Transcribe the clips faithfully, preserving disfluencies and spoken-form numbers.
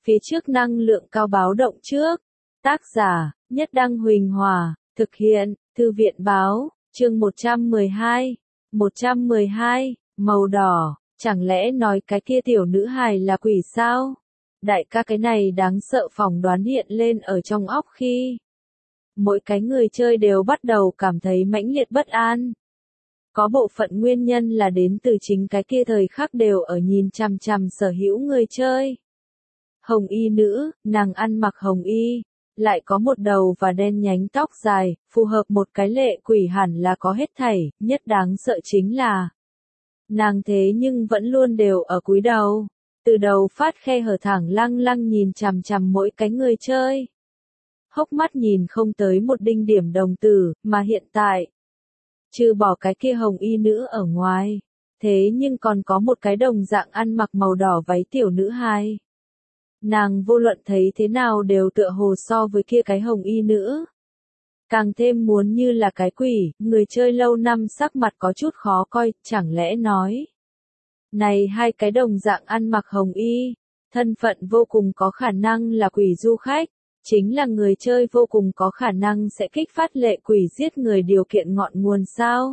Phía trước năng lượng cao báo động trước. Tác giả, Nhất Đăng Huỳnh Hòa, thực hiện, Thư viện báo, chương một trăm mười hai. một trăm mười hai, màu đỏ, chẳng lẽ nói cái kia tiểu nữ hài là quỷ sao? Đại ca cái này đáng sợ phỏng đoán hiện lên ở trong óc khi mỗi cái người chơi đều bắt đầu cảm thấy mãnh liệt bất an. Có bộ phận nguyên nhân là đến từ chính cái kia thời khắc đều ở nhìn chằm chằm sở hữu người chơi. Hồng y nữ, nàng ăn mặc hồng y, lại có một đầu và đen nhánh tóc dài, phù hợp một cái lệ quỷ hẳn là có hết thảy, nhất đáng sợ chính là nàng thế nhưng vẫn luôn đều ở cúi đầu, từ đầu phát khe hở thẳng lăng lăng nhìn chằm chằm mỗi cái người chơi. Hốc mắt nhìn không tới một đinh điểm đồng tử, mà hiện tại, trừ bỏ cái kia hồng y nữ ở ngoài, thế nhưng còn có một cái đồng dạng ăn mặc màu đỏ váy tiểu nữ hài. Nàng vô luận thấy thế nào đều tựa hồ so với kia cái hồng y nữ. Càng thêm muốn như là cái quỷ, người chơi lâu năm sắc mặt có chút khó coi, chẳng lẽ nói. Này hai cái đồng dạng ăn mặc hồng y, thân phận vô cùng có khả năng là quỷ du khách, chính là người chơi vô cùng có khả năng sẽ kích phát lệ quỷ giết người điều kiện ngọn nguồn sao.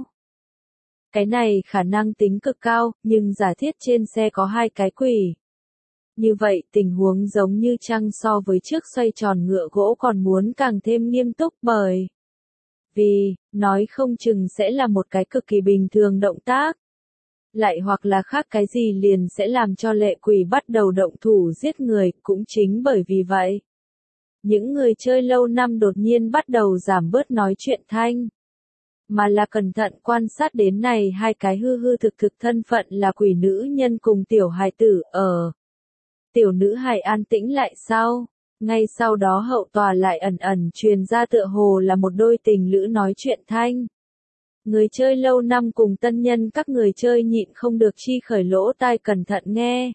Cái này khả năng tính cực cao, nhưng giả thiết trên xe có hai cái quỷ. Như vậy tình huống giống như trăng so với trước xoay tròn ngựa gỗ còn muốn càng thêm nghiêm túc bởi vì, nói không chừng sẽ là một cái cực kỳ bình thường động tác. Lại hoặc là khác cái gì liền sẽ làm cho lệ quỷ bắt đầu động thủ giết người, cũng chính bởi vì vậy. Những người chơi lâu năm đột nhiên bắt đầu giảm bớt nói chuyện thanh. Mà là cẩn thận quan sát đến này hai cái hư hư thực thực thân phận là quỷ nữ nhân cùng tiểu hài tử ở. Tiểu nữ hài an tĩnh lại sau, ngay sau đó hậu tòa lại ẩn ẩn truyền ra tựa hồ là một đôi tình lữ nói chuyện thanh. Người chơi lâu năm cùng tân nhân các người chơi nhịn không được chi khởi lỗ tai cẩn thận nghe.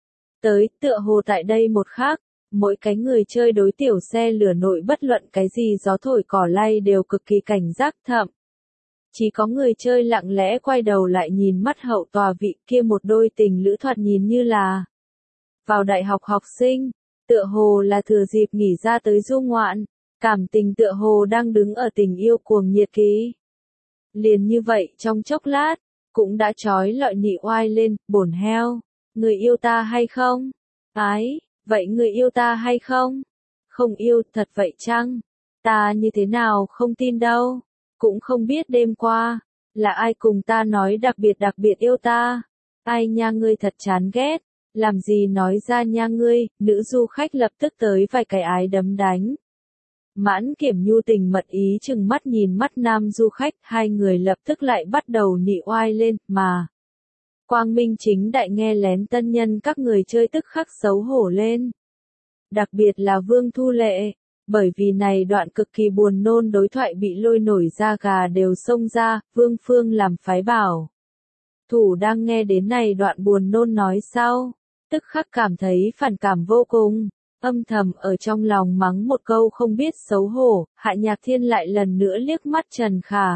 Tới tựa hồ tại đây một khắc, mỗi cái người chơi đối tiểu xe lửa nội bất luận cái gì gió thổi cỏ lay đều cực kỳ cảnh giác thậm. Chỉ có người chơi lặng lẽ quay đầu lại nhìn mắt hậu tòa vị kia một đôi tình lữ thoạt nhìn như là vào đại học học sinh, tựa hồ là thừa dịp nghỉ ra tới du ngoạn, cảm tình tựa hồ đang đứng ở tình yêu cuồng nhiệt ký. Liền như vậy trong chốc lát, cũng đã trói lọi nị oai lên, bổn heo, người yêu ta hay không? Ái, vậy người yêu ta hay không? Không yêu, thật vậy chăng? Ta như thế nào không tin đâu, cũng không biết đêm qua, là ai cùng ta nói đặc biệt đặc biệt yêu ta, ai nha ngươi thật chán ghét. Làm gì nói ra nha ngươi, nữ du khách lập tức tới vài cái ái đấm đánh. Mãn Kiểm nhu tình mật ý chừng mắt nhìn mắt nam du khách, hai người lập tức lại bắt đầu nị oai lên, mà. Quang minh chính đại nghe lén tân nhân các người chơi tức khắc xấu hổ lên. Đặc biệt là Vương Thu Lệ, bởi vì này đoạn cực kỳ buồn nôn đối thoại bị lôi nổi da gà đều xông ra, Vương Phương làm phái bảo. Thủ đang nghe đến này đoạn buồn nôn nói sau. Tức khắc cảm thấy phản cảm vô cùng, âm thầm ở trong lòng mắng một câu không biết xấu hổ, Hạ Nhạc Thiên lại lần nữa liếc mắt Trần Khả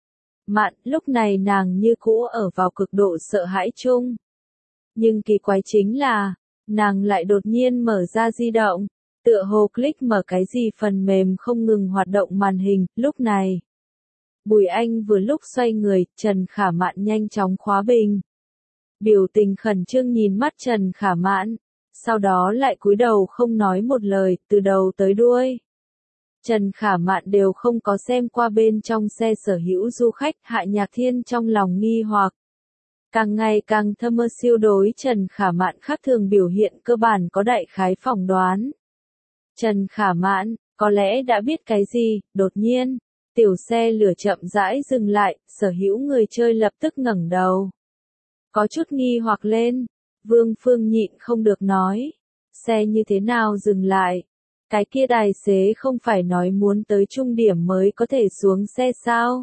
Mạn, lúc này nàng như cũ ở vào cực độ sợ hãi chung. Nhưng kỳ quái chính là, nàng lại đột nhiên mở ra di động, tựa hồ click mở cái gì phần mềm không ngừng hoạt động màn hình, lúc này. Bùi Anh vừa lúc xoay người, Trần Khả Mạn nhanh chóng khóa bình. Biểu tình khẩn trương nhìn mắt Trần Khả Mạn, sau đó lại cúi đầu không nói một lời, từ đầu tới đuôi. Trần Khả Mạn đều không có xem qua bên trong xe sở hữu du khách, Hạ Nhạc Thiên trong lòng nghi hoặc. Càng ngày càng thâm mơ siêu đối Trần Khả Mạn khác thường biểu hiện cơ bản có đại khái phỏng đoán. Trần Khả Mạn, có lẽ đã biết cái gì, đột nhiên, tiểu xe lửa chậm rãi dừng lại, sở hữu người chơi lập tức ngẩng đầu. Có chút nghi hoặc lên, Vương Phương nhịn không được nói, xe như thế nào dừng lại, cái kia tài xế không phải nói muốn tới trung điểm mới có thể xuống xe sao?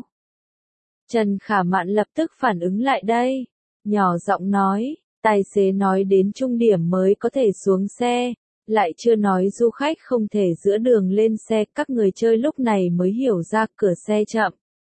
Trần Khả Mạn lập tức phản ứng lại đây, nhỏ giọng nói, tài xế nói đến trung điểm mới có thể xuống xe, lại chưa nói du khách không thể giữa đường lên xe, các người chơi lúc này mới hiểu ra cửa xe chậm.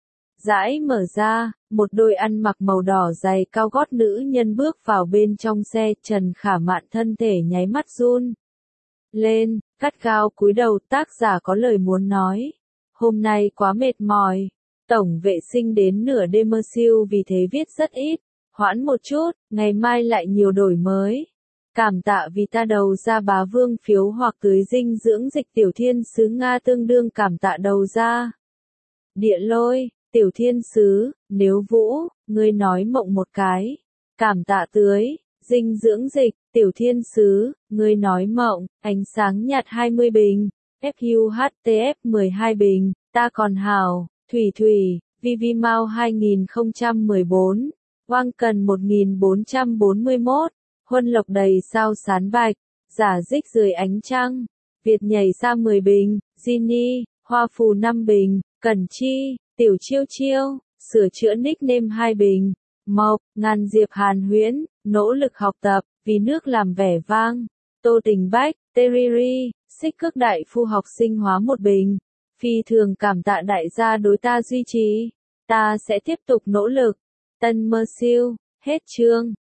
Rãi mở ra, một đôi ăn mặc màu đỏ dày cao gót nữ nhân bước vào bên trong xe, Trần Khả Mạn thân thể nháy mắt run. lên, gắt gao cúi đầu. Tác giả có lời muốn nói. Hôm nay quá mệt mỏi. Tổng vệ sinh đến nửa đêm mơ siêu vì thế viết rất ít. Hoãn một chút, ngày mai lại nhiều đổi mới. Cảm tạ vì ta đầu ra bá vương phiếu hoặc tưới dinh dưỡng dịch tiểu thiên sứ Nga tương đương cảm tạ đầu ra. Địa lôi, tiểu thiên sứ, nếu vũ, ngươi nói mộng một cái. Cảm tạ tưới, dinh dưỡng dịch, tiểu thiên sứ, ngươi nói mộng, ánh sáng nhạt hai mươi bình, ép u hát tê ép mười hai bình, ta còn hào, thủy thủy, Vivimao hai không một bốn, Quang Cần một nghìn bốn trăm bốn mươi mốt, Huân Lộc đầy sao sán bạch, giả dích dưới ánh trăng, Việt nhảy ra mười bình, Ginny, Hoa Phù năm bình, Cẩn Chi, Tiểu Chiêu Chiêu, sửa chữa nickname hai bình, Mộc, Ngàn Diệp Hàn Huyễn, nỗ lực học tập, vì nước làm vẻ vang, Tô Tình Bách, Teriri, Xích Cước Đại Phu học sinh hóa một bình, phi thường cảm tạ đại gia đối ta duy trì, ta sẽ tiếp tục nỗ lực, Tân Mơ Siêu, hết chương.